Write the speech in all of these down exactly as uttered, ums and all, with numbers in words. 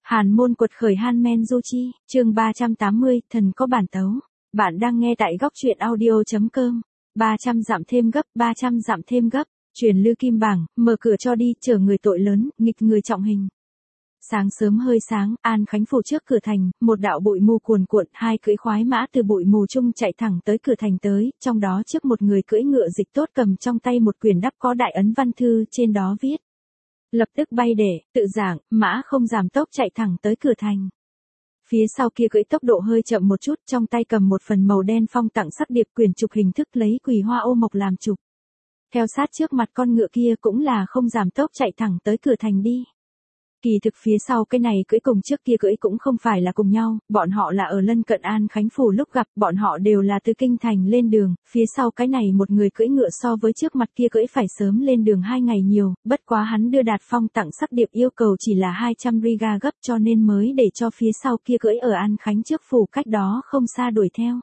Hàn môn quật khởi Han Men Du Chi, chương ba trăm tám mươi, thần có bản tấu. Bạn đang nghe tại góc truyện audio chấm com. ba trăm dặm thêm gấp, ba trăm dặm thêm gấp, truyền lư kim bảng, mở cửa cho đi, chở người tội lớn, nghịch người trọng hình. Sáng sớm hơi sáng, An Khánh phủ trước cửa thành, một đạo bụi mù cuồn cuộn, hai cưỡi khoái mã từ bụi mù chung chạy thẳng tới cửa thành tới, trong đó trước một người cưỡi ngựa dịch tốt cầm trong tay một quyển đắp có đại ấn văn thư, trên đó viết: lập tức bay để, tự giảng, mã không giảm tốc chạy thẳng tới cửa thành. Phía sau kia cưỡi tốc độ hơi chậm một chút, trong tay cầm một phần màu đen phong tặng sắc điệp quyển trục hình thức lấy quỳ hoa ô mộc làm trục. Theo sát trước mặt con ngựa kia cũng là không giảm tốc chạy thẳng tới cửa thành đi. Kỳ thực phía sau cái này cưỡi cùng trước kia cưỡi cũng không phải là cùng nhau, bọn họ là ở lân cận An Khánh phủ lúc gặp, bọn họ đều là từ kinh thành lên đường, phía sau cái này một người cưỡi ngựa so với trước mặt kia cưỡi phải sớm lên đường hai ngày nhiều, bất quá hắn đưa đạt phong tặng sắc điệp yêu cầu chỉ là hai trăm riga gấp cho nên mới để cho phía sau kia cưỡi ở An Khánh trước phủ cách đó không xa đuổi theo.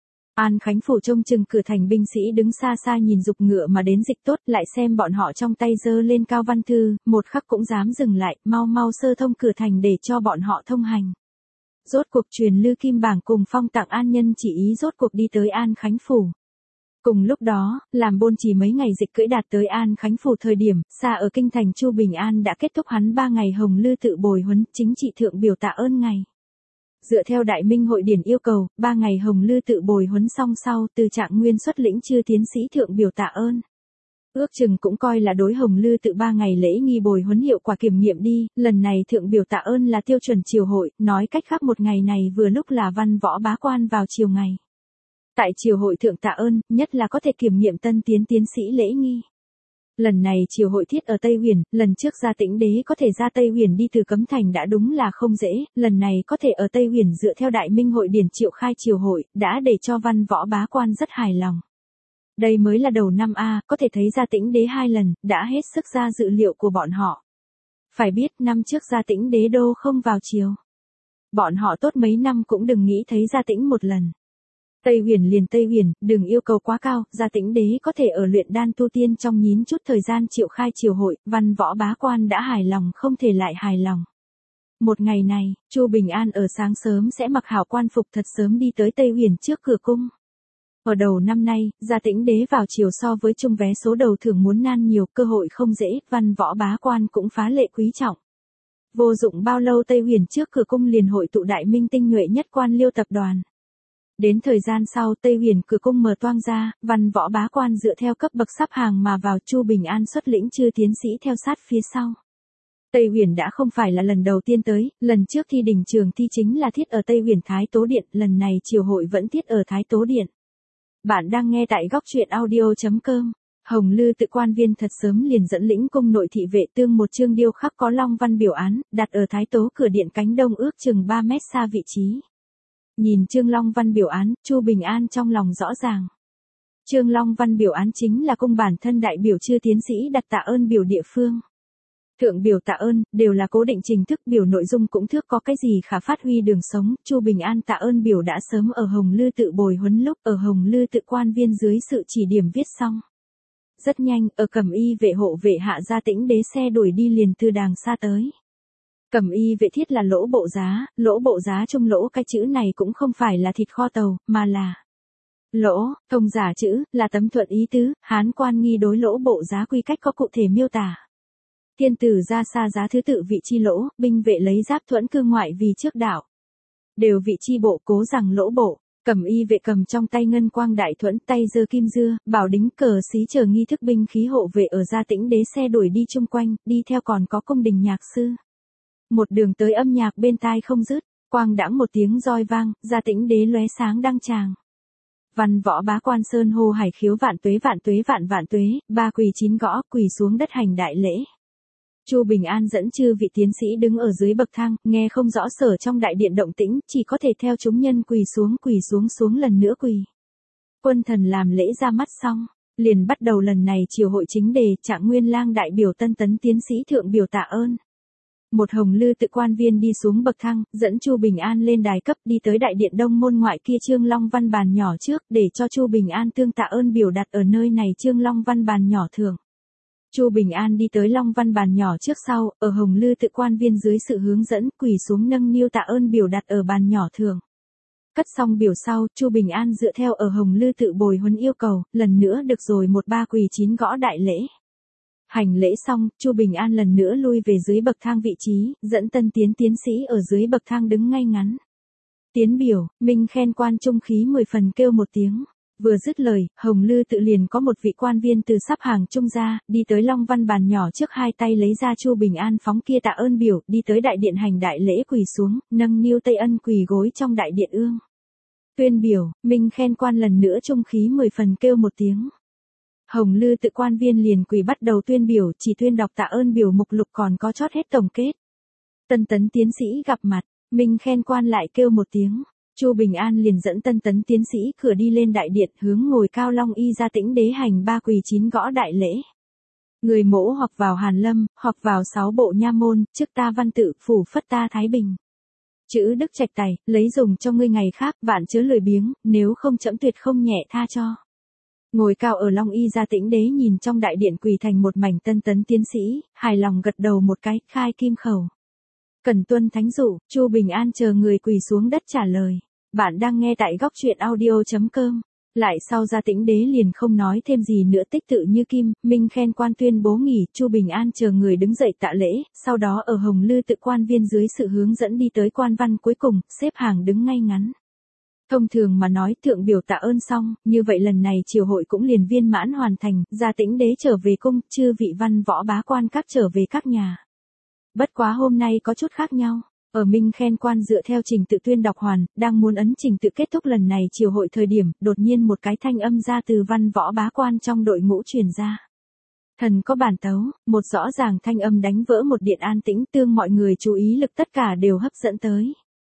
An Khánh phủ trông chừng cửa thành binh sĩ đứng xa xa nhìn dục ngựa mà đến dịch tốt, lại xem bọn họ trong tay giơ lên cao văn thư, một khắc cũng dám dừng lại, mau mau sơ thông cửa thành để cho bọn họ thông hành. Rốt cuộc truyền lư kim bảng cùng phong tặng an nhân chỉ ý rốt cuộc đi tới An Khánh phủ. Cùng lúc đó, làm bôn chỉ mấy ngày dịch cưỡi đạt tới An Khánh phủ thời điểm, xa ở kinh thành Chu Bình An đã kết thúc hắn ba ngày hồng lư tự bồi huấn, chính trị thượng biểu tạ ơn ngày. Dựa theo Đại Minh hội điển yêu cầu, ba ngày hồng lư tự bồi huấn xong sau, từ Trạng Nguyên xuất lĩnh chư tiến sĩ thượng biểu tạ ơn. Ước chừng cũng coi là đối hồng lư tự ba ngày lễ nghi bồi huấn hiệu quả kiểm nghiệm đi, lần này thượng biểu tạ ơn là tiêu chuẩn triều hội, nói cách khác một ngày này vừa lúc là văn võ bá quan vào chiều ngày. Tại triều hội thượng tạ ơn, nhất là có thể kiểm nghiệm tân tiến tiến sĩ lễ nghi. Lần này triều hội thiết ở Tây Huyền, lần trước ra Tĩnh Đế có thể ra Tây Huyền đi từ Cấm Thành đã đúng là không dễ, lần này có thể ở Tây Huyền dựa theo Đại Minh hội điển triệu khai triều hội, đã để cho văn võ bá quan rất hài lòng. Đây mới là đầu năm A, có thể thấy ra Tĩnh Đế hai lần, đã hết sức ra dự liệu của bọn họ. Phải biết năm trước ra Tĩnh Đế đô không vào triều. Bọn họ tốt mấy năm cũng đừng nghĩ thấy ra Tĩnh một lần. Tây Huyền liền Tây Huyền, đừng yêu cầu quá cao, gia Tĩnh Đế có thể ở luyện đan tu tiên trong nhín chút thời gian triệu khai triều hội, văn võ bá quan đã hài lòng không thể lại hài lòng. Một ngày này, Chu Bình An ở sáng sớm sẽ mặc hảo quan phục thật sớm đi tới Tây Huyền trước cửa cung. Ở đầu năm nay, gia Tĩnh Đế vào triều so với chung vé số đầu thường muốn nan nhiều, cơ hội không dễ, văn võ bá quan cũng phá lệ quý trọng. Vô dụng bao lâu Tây Huyền trước cửa cung liền hội tụ Đại Minh tinh nhuệ nhất quan liêu tập đoàn. Đến thời gian sau Tây Huyền cửa cung mở toang ra, văn võ bá quan dựa theo cấp bậc sắp hàng mà vào, Chu Bình An xuất lĩnh chư tiến sĩ theo sát phía sau. Tây Huyền đã không phải là lần đầu tiên tới, lần trước thi đình trường thi chính là thiết ở Tây Huyền Thái Tố Điện, lần này triều hội vẫn thiết ở Thái Tố Điện. Bạn đang nghe tại góc truyện audio chấm com. Hồng lư tự quan viên thật sớm liền dẫn lĩnh cung nội thị vệ tương một chương điêu khắc có long văn biểu án, đặt ở Thái Tố cửa điện cánh đông ước chừng ba mét xa vị trí. Nhìn Trương Long Văn biểu án, Chu Bình An trong lòng rõ ràng. Trương Long Văn biểu án chính là cung bản thân đại biểu chư tiến sĩ đặt tạ ơn biểu địa phương. Thượng biểu tạ ơn, đều là cố định trình thức, biểu nội dung cũng thước có cái gì khả phát huy đường sống, Chu Bình An tạ ơn biểu đã sớm ở Hồng Lư tự bồi huấn lúc ở Hồng Lư tự quan viên dưới sự chỉ điểm viết xong. Rất nhanh, ở Cẩm Y vệ hộ vệ hạ gia Tĩnh Đế xe đuổi đi liền từ đàng xa tới. Cẩm Y vệ thiết là lỗ bộ giá, lỗ bộ giá trong lỗ cái chữ này cũng không phải là thịt kho tàu, mà là lỗ, thông giả chữ, là tấm thuận ý tứ, Hán quan nghi đối lỗ bộ giá quy cách có cụ thể miêu tả. Thiên tử ra xa giá thứ tự vị chi lỗ, binh vệ lấy giáp thuẫn cư ngoại vì trước đạo. Đều vị chi bộ cố rằng lỗ bộ, Cẩm Y vệ cầm trong tay ngân quang đại thuẫn, tay giơ kim dưa, bảo đính cờ xí chờ nghi thức binh khí hộ vệ ở gia Tĩnh Đế xe đuổi đi chung quanh, đi theo còn có cung đình nhạc sư. Một đường tới âm nhạc bên tai không dứt, quang đãng một tiếng roi vang, gia Tĩnh Đế lóe sáng đăng tràng. Văn võ bá quan sơn hô hải khiếu vạn tuế vạn tuế vạn vạn tuế, ba quỳ chín gõ, quỳ xuống đất hành đại lễ. Chu Bình An dẫn chư vị tiến sĩ đứng ở dưới bậc thang, nghe không rõ sở trong đại điện động tĩnh, chỉ có thể theo chúng nhân quỳ xuống quỳ xuống xuống lần nữa quỳ. Quân thần làm lễ ra mắt xong, liền bắt đầu lần này triều hội chính đề, Trạng Nguyên lang đại biểu tân tấn tiến sĩ thượng biểu tạ ơn. Một Hồng Lư tự quan viên đi xuống bậc thang, dẫn Chu Bình An lên đài cấp đi tới đại điện đông môn ngoại kia Trương Long Văn bàn nhỏ trước để cho Chu Bình An tương tạ ơn biểu đặt ở nơi này Trương Long Văn bàn nhỏ thượng. Chu Bình An đi tới Long Văn bàn nhỏ trước sau, ở Hồng Lư Tự quan viên dưới sự hướng dẫn, quỳ xuống nâng niu tạ ơn biểu đặt ở bàn nhỏ thường. Cất xong biểu sau, Chu Bình An dựa theo ở Hồng Lư Tự bồi huấn yêu cầu, lần nữa được rồi một ba quỳ chín gõ đại lễ. Hành lễ xong, Chu Bình An lần nữa lui về dưới bậc thang vị trí, dẫn tân tiến tiến sĩ ở dưới bậc thang đứng ngay ngắn. Tiến biểu, minh khen quan trung khí mười phần kêu một tiếng. Vừa dứt lời, Hồng Lư Tự liền có một vị quan viên từ sắp hàng trung ra, đi tới Long Văn bàn nhỏ trước hai tay lấy ra Chu Bình An phóng kia tạ ơn biểu, đi tới đại điện hành đại lễ quỳ xuống, nâng niu Tây Ân quỳ gối trong đại điện ương. Tuyên biểu, minh khen quan lần nữa trung khí mười phần kêu một tiếng. Hồng Lư Tự quan viên liền quỳ bắt đầu tuyên biểu, chỉ tuyên đọc tạ ơn biểu mục lục còn có chót hết tổng kết. Tân tấn tiến sĩ gặp mặt, minh khen quan lại kêu một tiếng. Chu Bình An liền dẫn tân tấn tiến sĩ cửa đi lên đại điện hướng ngồi cao Long Y Gia Tĩnh Đế hành ba quỳ chín gõ đại lễ. Người mỗ hoặc vào Hàn Lâm, hoặc vào sáu bộ nha môn, trước ta văn tự, phủ phất ta Thái Bình. Chữ đức trạch tài, lấy dùng cho ngươi ngày khác, vạn chớ lười biếng, nếu không trẫm tuyệt không nhẹ tha cho. Ngồi cao ở Long Y Gia Tĩnh Đế nhìn trong đại điện quỳ thành một mảnh tân tấn tiến sĩ, hài lòng gật đầu một cái, khai kim khẩu. Cần tuân thánh dụ, Chu Bình An chờ người quỳ xuống đất trả lời. Bạn đang nghe tại góc truyện audio chấm com. Lại sau Gia Tĩnh Đế liền không nói thêm gì nữa, tích tự như kim, minh khen quan tuyên bố nghỉ, Chu Bình An chờ người đứng dậy tạ lễ, sau đó ở Hồng Lư Tự quan viên dưới sự hướng dẫn đi tới quan văn cuối cùng, xếp hàng đứng ngay ngắn. Thông thường mà nói thượng biểu tạ ơn xong, như vậy lần này triều hội cũng liền viên mãn hoàn thành, Gia Tĩnh Đế trở về cung, chư vị văn võ bá quan các trở về các nhà. Bất quá hôm nay có chút khác nhau. Ở minh khen quan dựa theo trình tự tuyên đọc hoàn, đang muốn ấn trình tự kết thúc lần này triều hội thời điểm, đột nhiên một cái thanh âm ra từ văn võ bá quan trong đội ngũ truyền ra. Thần có bản tấu, một rõ ràng thanh âm đánh vỡ một điện an tĩnh, tương mọi người chú ý lực tất cả đều hấp dẫn tới.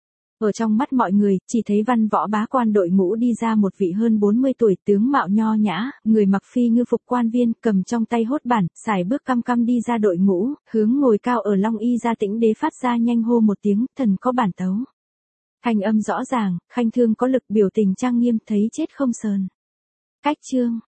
Ở trong mắt mọi người, chỉ thấy văn võ bá quan đội ngũ đi ra một vị hơn bốn mươi tuổi tướng mạo nho nhã, người mặc phi ngư phục quan viên, cầm trong tay hốt bản, xài bước căm căm đi ra đội ngũ, hướng ngồi cao ở Long Y Gia Tĩnh Đế phát ra nhanh hô một tiếng, thần có bản tấu. Thanh âm rõ ràng, khanh thương có lực, biểu tình trang nghiêm, thấy chết không sờn. Cách chương,